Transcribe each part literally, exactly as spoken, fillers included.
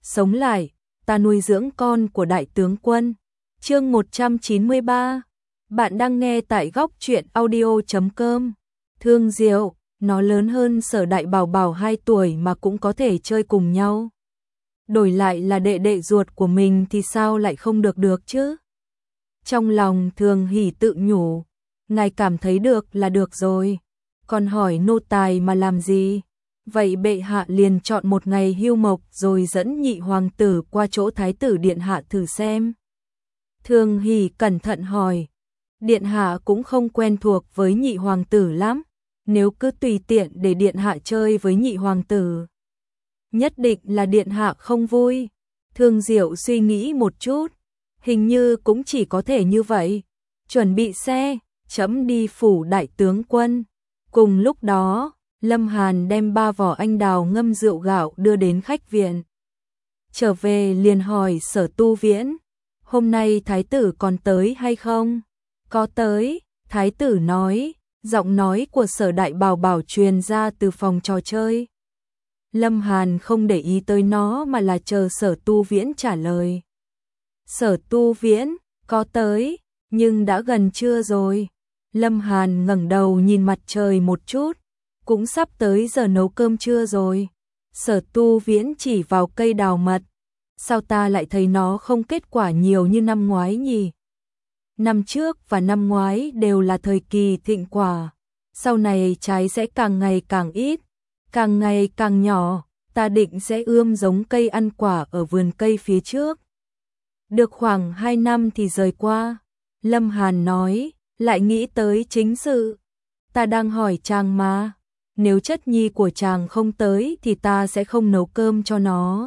sống lại, ta nuôi dưỡng con của đại tướng quân. Chương một trăm chín mươi ba. Bạn đang nghe tại góc truyện audio chấm com. Thương Diệu, nó lớn hơn Sở Đại Bảo Bảo hai tuổi mà cũng có thể chơi cùng nhau. Đổi lại là đệ đệ ruột của mình thì sao lại không được được chứ? Trong lòng Thường Hỷ tự nhủ, ngài cảm thấy được là được rồi, còn hỏi nô tài mà làm gì? Vậy bệ hạ liền chọn một ngày hưu mộc rồi dẫn nhị hoàng tử qua chỗ thái tử điện hạ thử xem. Thường Hỷ cẩn thận hỏi, điện hạ cũng không quen thuộc với nhị hoàng tử lắm, nếu cứ tùy tiện để điện hạ chơi với nhị hoàng tử, nhất định là điện hạ không vui. Thương Diệu suy nghĩ một chút, hình như cũng chỉ có thể như vậy. Chuẩn bị xe, chấm đi phủ đại tướng quân. Cùng lúc đó, Lâm Hàn đem ba vỏ anh đào ngâm rượu gạo đưa đến khách viện. Trở về liền hỏi Sở Tu Viễn, hôm nay thái tử còn tới hay không? Có tới, thái tử nói, giọng nói của Sở Đại Bảo Bảo truyền ra từ phòng trò chơi. Lâm Hàn không để ý tới nó mà là chờ Sở Tu Viễn trả lời. Sở Tu Viễn, có tới, nhưng đã gần trưa rồi. Lâm Hàn ngẩng đầu nhìn mặt trời một chút, cũng sắp tới giờ nấu cơm trưa rồi. Sở Tu Viễn chỉ vào cây đào mật, sao ta lại thấy nó không kết quả nhiều như năm ngoái nhỉ? Năm trước và năm ngoái đều là thời kỳ thịnh quả, sau này trái sẽ càng ngày càng ít, càng ngày càng nhỏ, ta định sẽ ươm giống cây ăn quả ở vườn cây phía trước. Được khoảng hai năm thì rời qua, Lâm Hàn nói, lại nghĩ tới chính sự. Ta đang hỏi chàng mà, nếu chất nhi của chàng không tới thì ta sẽ không nấu cơm cho nó.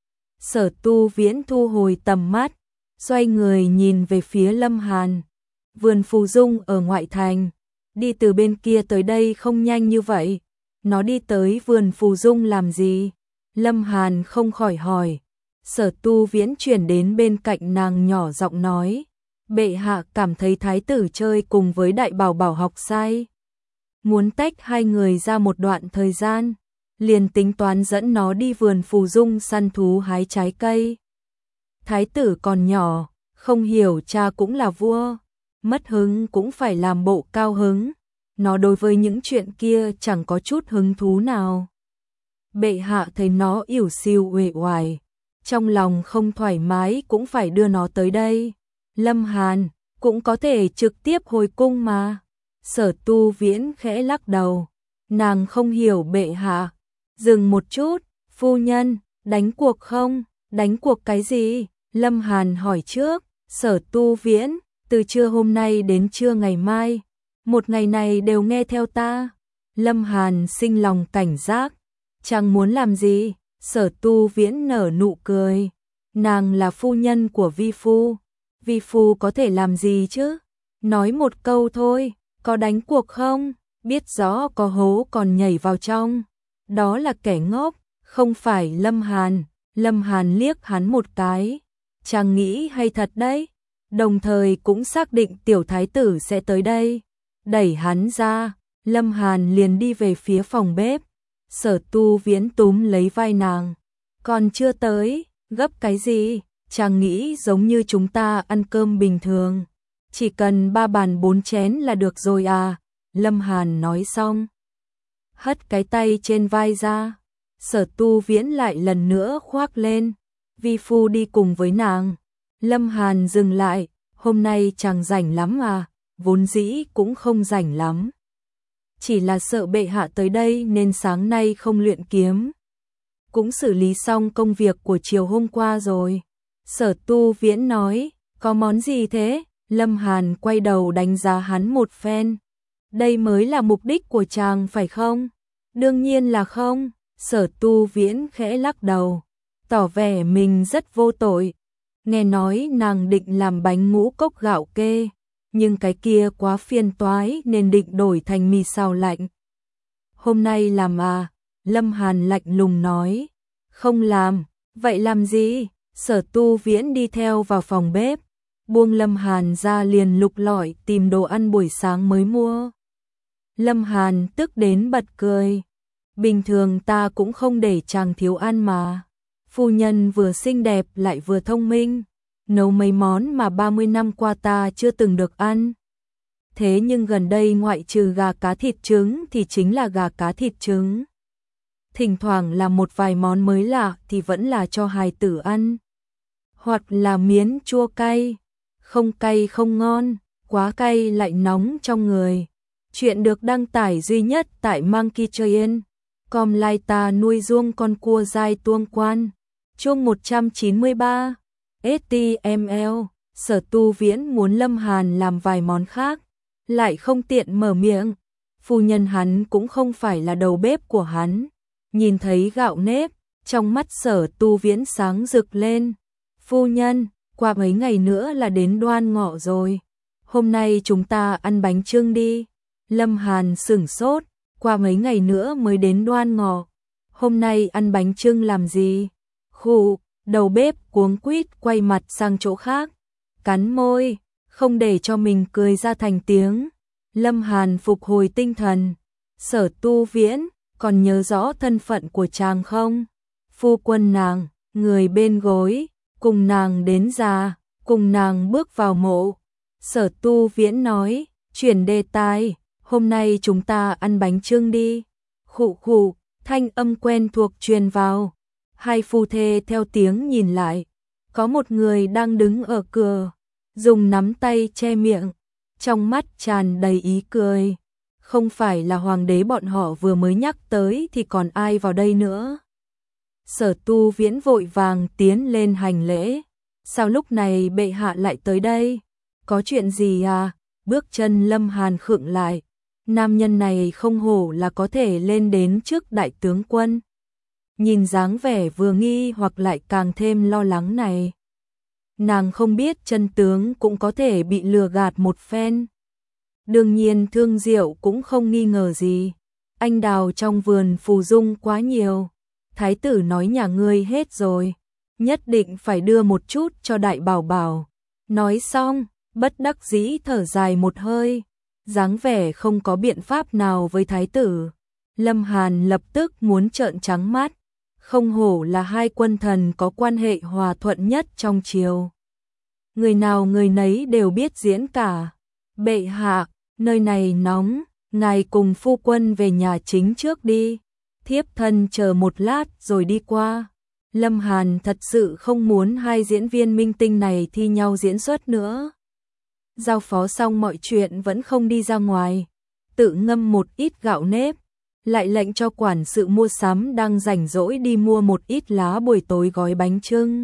Sở Tu Viễn thu hồi tầm mắt, xoay người nhìn về phía Lâm Hàn. Vườn phù dung ở ngoại thành, đi từ bên kia tới đây không nhanh như vậy. Nó đi tới vườn phù dung làm gì? Lâm Hàn không khỏi hỏi. Sở Tu Viễn chuyển đến bên cạnh nàng nhỏ giọng nói, bệ hạ cảm thấy thái tử chơi cùng với Đại Bảo Bảo học sai, muốn tách hai người ra một đoạn thời gian, liền tính toán dẫn nó đi vườn phù dung săn thú hái trái cây. Thái tử còn nhỏ, không hiểu cha cũng là vua, mất hứng cũng phải làm bộ cao hứng, nó đối với những chuyện kia chẳng có chút hứng thú nào. Bệ hạ thấy nó ỉu xìu uể oải, trong lòng không thoải mái cũng phải đưa nó tới đây. Lâm Hàn cũng có thể trực tiếp hồi cung mà. Sở Tu Viễn khẽ lắc đầu, nàng không hiểu bệ hạ. Dừng một chút, phu nhân, đánh cuộc không? Đánh cuộc cái gì? Lâm Hàn hỏi trước. Sở Tu Viễn, từ trưa hôm nay đến trưa ngày mai, một ngày này đều nghe theo ta. Lâm Hàn sinh lòng cảnh giác, chàng muốn làm gì? Sở Tu Viễn nở nụ cười, nàng là phu nhân của vi phu, vi phu có thể làm gì chứ? Nói một câu thôi, có đánh cuộc không? Biết rõ có hố còn nhảy vào trong, đó là kẻ ngốc, không phải Lâm Hàn. Lâm Hàn liếc hắn một cái, chàng nghĩ hay thật đấy, đồng thời cũng xác định tiểu thái tử sẽ tới đây. Đẩy hắn ra, Lâm Hàn liền đi về phía phòng bếp. Sở Tu Viễn túm lấy vai nàng, còn chưa tới, gấp cái gì? Chàng nghĩ giống như chúng ta ăn cơm bình thường, chỉ cần ba bàn bốn chén là được rồi à? Lâm Hàn nói xong, hất cái tay trên vai ra. Sở Tu Viễn lại lần nữa khoác lên, vi phu đi cùng với nàng. Lâm Hàn dừng lại, hôm nay chàng rảnh lắm à? Vốn dĩ cũng không rảnh lắm, chỉ là sợ bệ hạ tới đây nên sáng nay không luyện kiếm. Cũng xử lý xong công việc của chiều hôm qua rồi. Sở Tu Viễn nói, có món gì thế? Lâm Hàn quay đầu đánh giá hắn một phen. Đây mới là mục đích của chàng phải không? Đương nhiên là không. Sở Tu Viễn khẽ lắc đầu, tỏ vẻ mình rất vô tội. Nghe nói nàng định làm bánh ngũ cốc gạo kê, nhưng cái kia quá phiền toái nên định đổi thành mì xào lạnh. Hôm nay làm à? Lâm Hàn lạnh lùng nói. Không làm, vậy làm gì? Sở Tu Viễn đi theo vào phòng bếp, buông Lâm Hàn ra liền lục lọi tìm đồ ăn buổi sáng mới mua. Lâm Hàn tức đến bật cười. Bình thường ta cũng không để chàng thiếu ăn mà. Phu nhân vừa xinh đẹp lại vừa thông minh, nấu mấy món mà ba mươi năm qua ta chưa từng được ăn. Thế nhưng gần đây ngoại trừ gà cá thịt trứng thì chính là gà cá thịt trứng. Thỉnh thoảng là một vài món mới lạ thì vẫn là cho hài tử ăn. Hoặc là miến chua cay, không cay không ngon, quá cay lại nóng trong người. Chuyện được đăng tải duy nhất tại Monkey Train. Com lai ta nuôi ruông con cua dai tuông quan. Chương một trăm chín mươi ba. ét tê em lờ, Sở Tu Viễn muốn Lâm Hàn làm vài món khác, lại không tiện mở miệng. Phu nhân hắn cũng không phải là đầu bếp của hắn. Nhìn thấy gạo nếp, trong mắt Sở Tu Viễn sáng rực lên. Phu nhân, qua mấy ngày nữa là đến Đoan Ngọ rồi. Hôm nay chúng ta ăn bánh chưng đi. Lâm Hàn sửng sốt, qua mấy ngày nữa mới đến Đoan Ngọ. Hôm nay ăn bánh chưng làm gì? Khụ, đầu bếp cuống quýt quay mặt sang chỗ khác. Cắn môi, không để cho mình cười ra thành tiếng. Lâm Hàn phục hồi tinh thần. Sở Tu Viễn, còn nhớ rõ thân phận của chàng không? Phu quân nàng, người bên gối, cùng nàng đến già, cùng nàng bước vào mộ. Sở Tu Viễn nói, chuyển đề tài, hôm nay chúng ta ăn bánh chưng đi. Khụ khụ, thanh âm quen thuộc truyền vào. Hai phu thê theo tiếng nhìn lại, có một người đang đứng ở cửa, dùng nắm tay che miệng, trong mắt tràn đầy ý cười. Không phải là hoàng đế bọn họ vừa mới nhắc tới thì còn ai vào đây nữa. Sở Tu Viễn vội vàng tiến lên hành lễ. Sao lúc này bệ hạ lại tới đây? Có chuyện gì à? Bước chân Lâm Hàn khựng lại. Nam nhân này không hổ là có thể lên đến trước đại tướng quân. Nhìn dáng vẻ vừa nghi hoặc lại càng thêm lo lắng này. Nàng không biết chân tướng cũng có thể bị lừa gạt một phen. Đương nhiên Thương Diệu cũng không nghi ngờ gì. Anh đào trong vườn phù dung quá nhiều. Thái tử nói nhà ngươi hết rồi. Nhất định phải đưa một chút cho đại bảo bảo. Nói xong, bất đắc dĩ thở dài một hơi. Dáng vẻ không có biện pháp nào với thái tử. Lâm Hàn lập tức muốn trợn trắng mắt. Không hổ là hai quân thần có quan hệ hòa thuận nhất trong triều. Người nào người nấy đều biết diễn cả. Bệ hạ, nơi này nóng, ngài cùng phu quân về nhà chính trước đi. Thiếp thân chờ một lát rồi đi qua. Lâm Hàn thật sự không muốn hai diễn viên minh tinh này thi nhau diễn xuất nữa. Giao phó xong mọi chuyện vẫn không đi ra ngoài. Tự ngâm một ít gạo nếp. Lại lệnh cho quản sự mua sắm đang rảnh rỗi đi mua một ít lá buổi tối gói bánh chưng.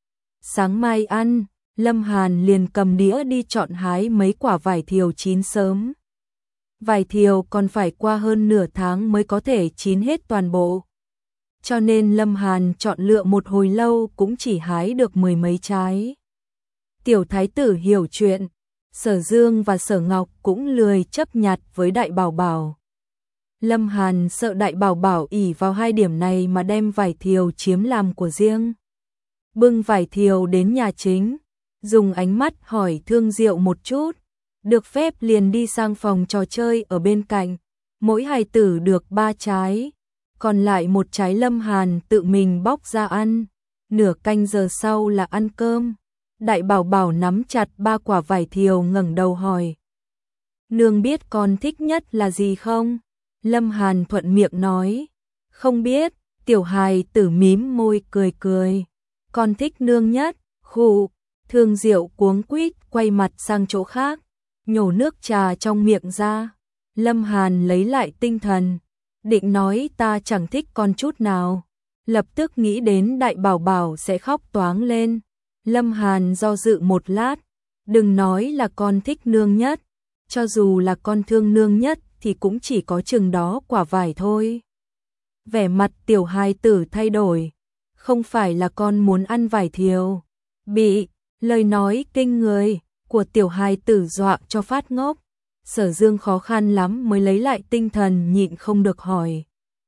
Sáng mai ăn, Lâm Hàn liền cầm đĩa đi chọn hái mấy quả vải thiều chín sớm. Vải thiều còn phải qua hơn nửa tháng mới có thể chín hết toàn bộ. Cho nên Lâm Hàn chọn lựa một hồi lâu cũng chỉ hái được mười mấy trái. Tiểu thái tử hiểu chuyện, Sở Dương và Sở Ngọc cũng lười chấp nhặt với đại bảo bảo. Lâm Hàn sợ đại bảo bảo ỷ vào hai điểm này mà đem vải thiều chiếm làm của riêng. Bưng vải thiều đến nhà chính, dùng ánh mắt hỏi Thương Diệu một chút, được phép liền đi sang phòng trò chơi ở bên cạnh, mỗi hài tử được ba trái, còn lại một trái Lâm Hàn tự mình bóc ra ăn, nửa canh giờ sau là ăn cơm. Đại bảo bảo nắm chặt ba quả vải thiều ngẩng đầu hỏi. Nương biết con thích nhất là gì không? Lâm Hàn thuận miệng nói. Không biết, tiểu hài tử mím môi cười cười. Con thích nương nhất, khụ. Thương Diệu cuống quýt quay mặt sang chỗ khác, nhổ nước trà trong miệng ra. Lâm Hàn lấy lại tinh thần, định nói ta chẳng thích con chút nào. Lập tức nghĩ đến đại bảo bảo sẽ khóc toáng lên. Lâm Hàn do dự một lát, đừng nói là con thích nương nhất, cho dù là con thương nương nhất thì cũng chỉ có chừng đó quả vải thôi. Vẻ mặt tiểu hài tử thay đổi, không phải là con muốn ăn vải thiều. Bị lời nói kinh người của tiểu hài tử dọa cho phát ngốc. Sở Dương khó khăn lắm mới lấy lại tinh thần nhịn không được hỏi.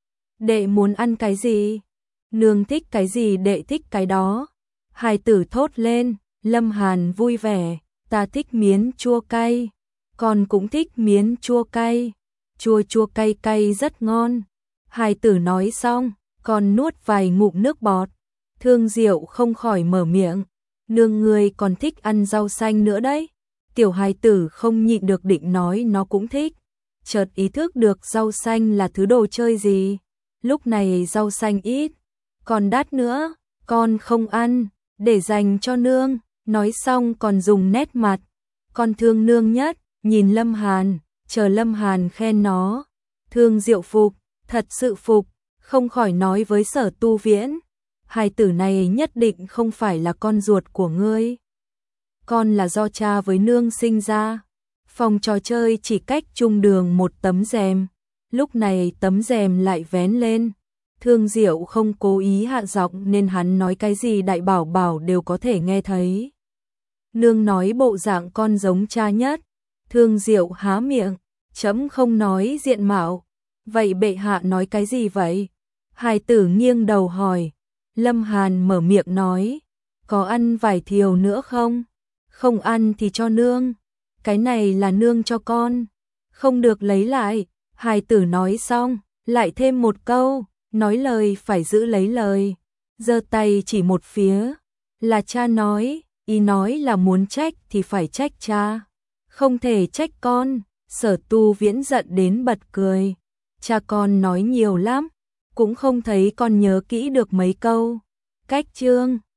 Đệ muốn ăn cái gì? Nương thích cái gì đệ thích cái đó. Hài tử thốt lên. Lâm Hàn vui vẻ. Ta thích miến chua cay. Con cũng thích miến chua cay. Chua chua cay cay rất ngon. Hài tử nói xong, còn nuốt vài ngụm nước bọt. Thương Diệu không khỏi mở miệng, nương ngươi còn thích ăn rau xanh nữa đấy. Tiểu hài tử không nhịn được định nói nó cũng thích, chợt ý thức được rau xanh là thứ đồ chơi gì. Lúc này rau xanh ít, còn đắt nữa, con không ăn, để dành cho nương. Nói xong còn dùng nét mặt, con thương nương nhất, nhìn Lâm Hàn, chờ Lâm Hàn khen nó. Thương Diệu phục, thật sự phục, không khỏi nói với Sở Tu Viễn, hài tử này nhất định không phải là con ruột của ngươi. Con là do cha với nương sinh ra. Phòng trò chơi chỉ cách trung đường một tấm rèm, lúc này tấm rèm lại vén lên. Thương Diệu không cố ý hạ giọng nên hắn nói cái gì Đại Bảo Bảo đều có thể nghe thấy. Nương nói bộ dạng con giống cha nhất. Thương Diệu há miệng, chấm không nói diện mạo. Vậy bệ hạ nói cái gì vậy? Hài tử nghiêng đầu hỏi. Lâm Hàn mở miệng nói, có ăn vải thiều nữa không? Không ăn thì cho nương. Cái này là nương cho con, không được lấy lại. Hài tử nói xong, lại thêm một câu, nói lời phải giữ lấy lời. Giơ tay chỉ một phía, là cha nói, ý nói là muốn trách thì phải trách cha, không thể trách con. Sở Tu Viễn giận đến bật cười, cha con nói nhiều lắm, cũng không thấy con nhớ kỹ được mấy câu. Cách chương